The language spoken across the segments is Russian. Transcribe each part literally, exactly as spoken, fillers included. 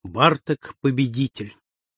Барток-победитель.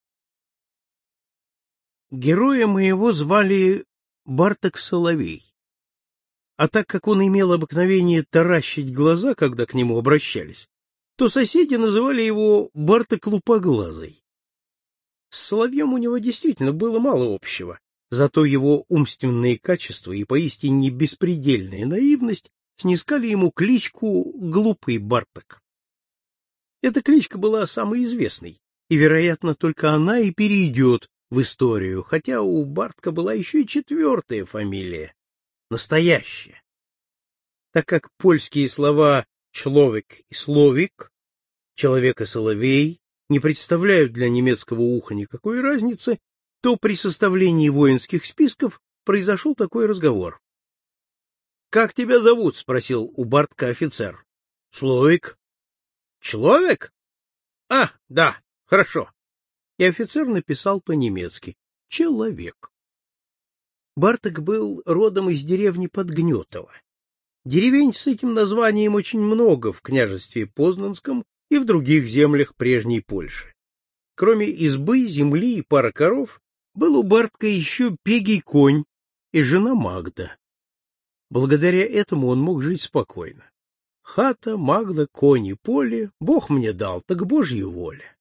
Героя моего звали Барток-соловей, а так как он имел обыкновение таращить глаза, когда к нему обращались, то соседи называли его Барток-лупоглазый. С соловьем у него действительно было мало общего, зато его умственные качества и поистине беспредельная наивность снискали ему кличку «Глупый Барток». Эта кличка была самой известной, и, вероятно, только она и перейдет в историю, хотя у Бартка была еще и четвертая фамилия, настоящая. Так как польские слова «человек» и «словик», «человек» и «соловей» не представляют для немецкого уха никакой разницы, то при составлении воинских списков произошел такой разговор. — Как тебя зовут? — спросил у Бартка офицер. — Словик. — Человек? — А, да, хорошо. И офицер написал по-немецки «человек». Барток был родом из деревни Подгнетово. Деревень с этим названием очень много в княжестве Познанском и в других землях прежней Польши. Кроме избы, земли и пары коров, был у Бартка еще пегий конь и жена Магда. Благодаря этому он мог жить спокойно. Хата, Магда, конь и поле Бог мне дал, так Божья воля.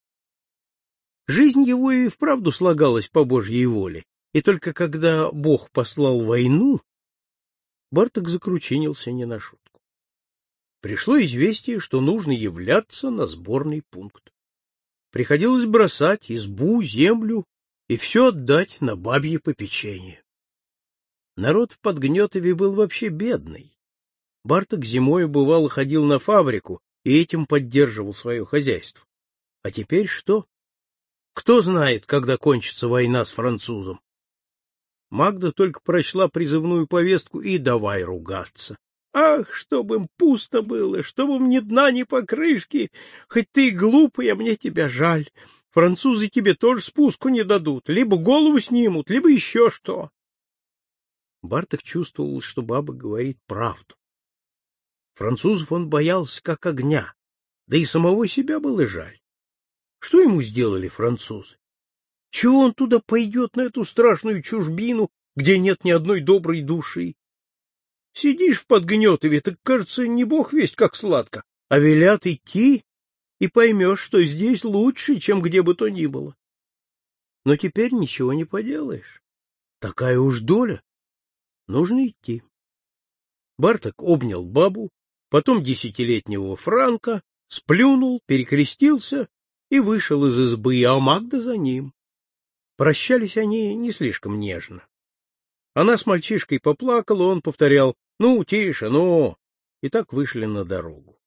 Жизнь его и вправду слагалась по Божьей воле, и только когда Бог послал войну, Барток закручинился не на шутку. Пришло известие, что нужно являться на сборный пункт. Приходилось бросать избу, землю и все отдать на бабье попечение. Народ в Подгнетове был вообще бедный. Барток зимой бывало ходил на фабрику и этим поддерживал свое хозяйство. А теперь что? Кто знает, когда кончится война с французом? Магда только прочла призывную повестку и давай ругаться. Ах, чтобы им пусто было, чтобы им ни дна, ни покрышки, хоть ты и глупый, а мне тебя жаль. Французы тебе тоже спуску не дадут, либо голову снимут, либо еще что. Барток чувствовал, что баба говорит правду. Французов он боялся как огня, да и самого себя было жаль. Что ему сделали французы? Чего он туда пойдет, на эту страшную чужбину, где нет ни одной доброй души? Сидишь в Подгнетове, так, кажется, не бог весть как сладко, а велят идти, и поймешь, что здесь лучше, чем где бы то ни было. Но теперь ничего не поделаешь. Такая уж доля. Нужно идти. Барток обнял бабу, потом десятилетнего Франка, сплюнул, перекрестился и вышел из избы, а Магда за ним. Прощались они не слишком нежно. Она с мальчишкой поплакала, он повторял «Ну, тише, ну!» и так вышли на дорогу.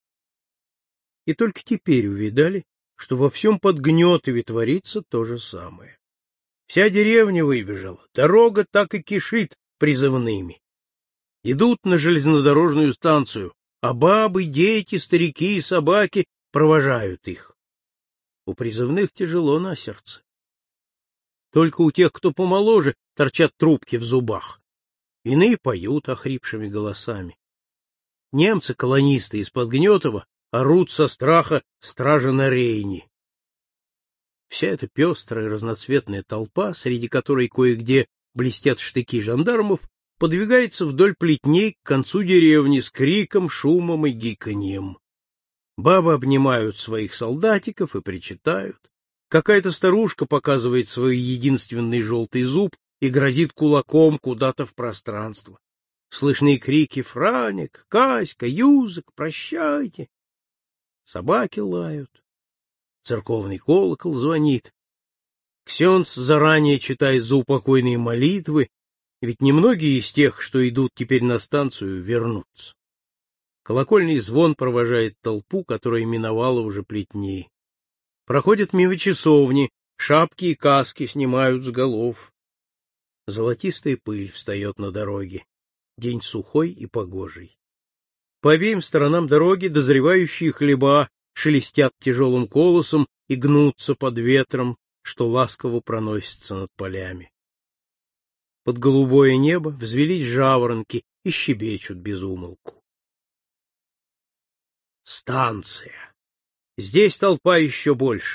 И только теперь увидали, что во всем Подгнетове творится то же самое. Вся деревня выбежала, дорога так и кишит призывными. Идут на железнодорожную станцию, а бабы, дети, старики и собаки провожают их. У призывных тяжело на сердце. Только у тех, кто помоложе, торчат трубки в зубах. Иные поют охрипшими голосами. Немцы-колонисты из Подгнетова орут со страха стража на Рейне. Вся эта пестрая разноцветная толпа, среди которой кое-где блестят штыки жандармов, подвигается вдоль плетней к концу деревни с криком, шумом и гиканьем. Бабы обнимают своих солдатиков и причитают. Какая-то старушка показывает свой единственный желтый зуб и грозит кулаком куда-то в пространство. Слышны крики «Франик! Каська! Юзик! Прощайте!» Собаки лают. Церковный колокол звонит. Ксенц заранее читает заупокойные молитвы, ведь немногие из тех, что идут теперь на станцию, вернутся. Колокольный звон провожает толпу, которая миновала уже плетни. Проходят мимо часовни, шапки и каски снимают с голов. Золотистая пыль встает на дороге. День сухой и погожий. По обеим сторонам дороги дозревающие хлеба шелестят тяжелым колосом и гнутся под ветром, что ласково проносится над полями. Под голубое небо взвелись жаворонки и щебечут без умолку. Станция. Здесь толпа еще больше.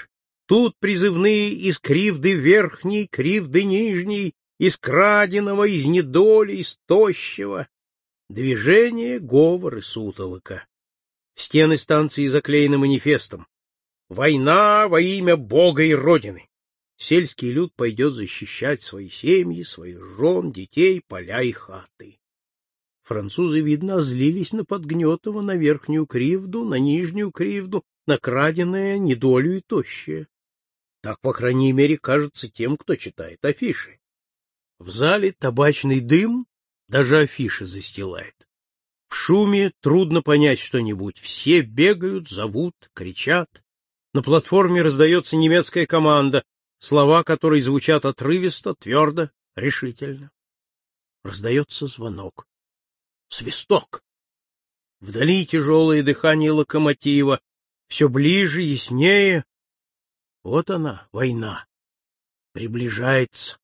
Тут призывные из кривды верхней, кривды нижней, из краденого, из недоли, из тощего. Движение, говор и сутолока. Стены станции заклеены манифестом. Война во имя Бога и Родины. Сельский люд пойдет защищать свои семьи, своих жен, детей, поля и хаты. Французы, видно, озлились на Подгнетова, на верхнюю кривду, на нижнюю кривду, на краденое, недолю и тощее. Так, по крайней мере, кажется тем, кто читает афиши. В зале табачный дым даже афиши застилает. В шуме трудно понять что-нибудь. Все бегают, зовут, кричат. На платформе раздается немецкая команда, слова которой звучат отрывисто, твердо, решительно. Раздается звонок. Свисток. Вдали тяжелое дыхание локомотива. Все ближе, яснее. Вот она, война. Приближается.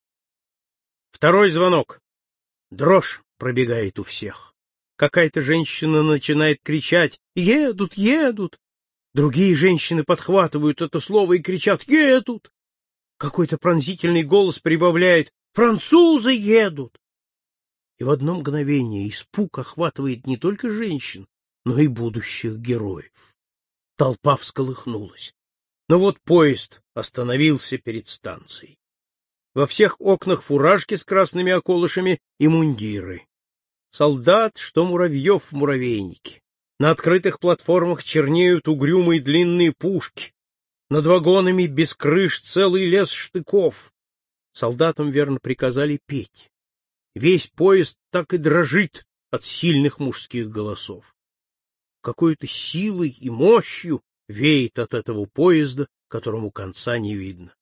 Второй звонок. Дрожь пробегает у всех. Какая-то женщина начинает кричать: «Едут, едут!» Другие женщины подхватывают это слово и кричат: «Едут!» Какой-то пронзительный голос прибавляет: «Французы едут!» И в одно мгновение испуг охватывает не только женщин, но и будущих героев. Толпа всколыхнулась. Но вот поезд остановился перед станцией. Во всех окнах фуражки с красными околышами и мундиры. Солдат, что муравьев в муравейнике. На открытых платформах чернеют угрюмые длинные пушки. Над вагонами без крыш целый лес штыков. Солдатам, верно, приказали петь. Весь поезд так и дрожит от сильных мужских голосов. Какой-то силой и мощью веет от этого поезда, которому конца не видно.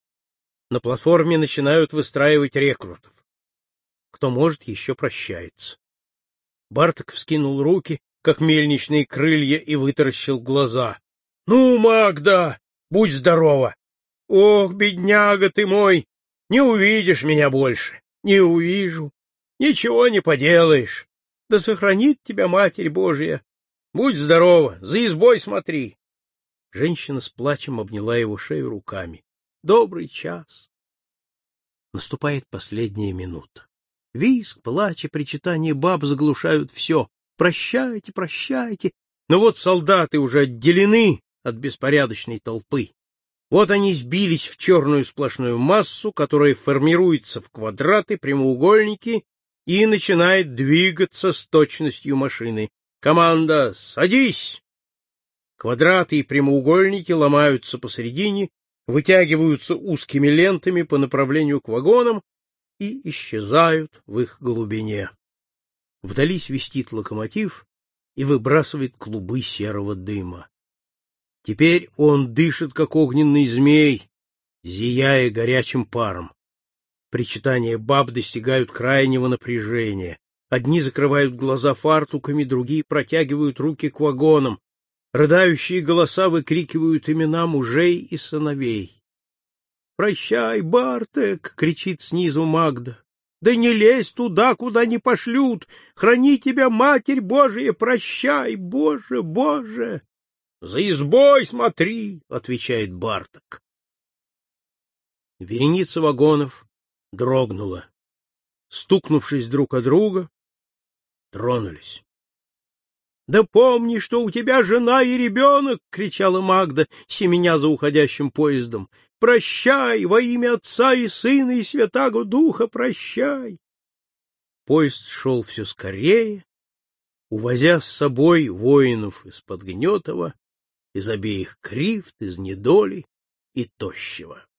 На платформе начинают выстраивать рекрутов. Кто может, еще прощается. Барток вскинул руки, как мельничные крылья, и вытаращил глаза. — Ну, Магда, будь здорова! Ох, бедняга ты мой, не увидишь меня больше. Не увижу. Ничего не поделаешь. Да сохранит тебя Матерь Божия. Будь здорова, за избой смотри. Женщина с плачем обняла его шею руками. Добрый час. Наступает последняя минута. Визг, плач и причитания баб заглушают все. Прощайте, прощайте. Но вот солдаты уже отделены от беспорядочной толпы. Вот они сбились в черную сплошную массу, которая формируется в квадраты, прямоугольники и начинает двигаться с точностью машины. Команда «Садись!». Квадраты и прямоугольники ломаются посередине, вытягиваются узкими лентами по направлению к вагонам и исчезают в их глубине. Вдали свистит локомотив и выбрасывает клубы серого дыма. Теперь он дышит, как огненный змей, зияя горячим паром. Причитания баб достигают крайнего напряжения. Одни закрывают глаза фартуками, другие протягивают руки к вагонам. Рыдающие голоса выкрикивают имена мужей и сыновей. «Прощай, Бартек!» — кричит снизу Магда. «Да не лезь туда, куда не пошлют! Храни тебя, Матерь Божия! Прощай, Боже, Боже!» «За избой смотри!» — отвечает Барток. Вереница вагонов дрогнула. Стукнувшись друг о друга, тронулись. «Да помни, что у тебя жена и ребенок!» — кричала Магда, семеня за уходящим поездом. «Прощай! Во имя Отца и Сына и Святаго Духа прощай!» Поезд шел все скорее, увозя с собой воинов из Подгнетова, из обеих кривд, из Недоли и Тощего.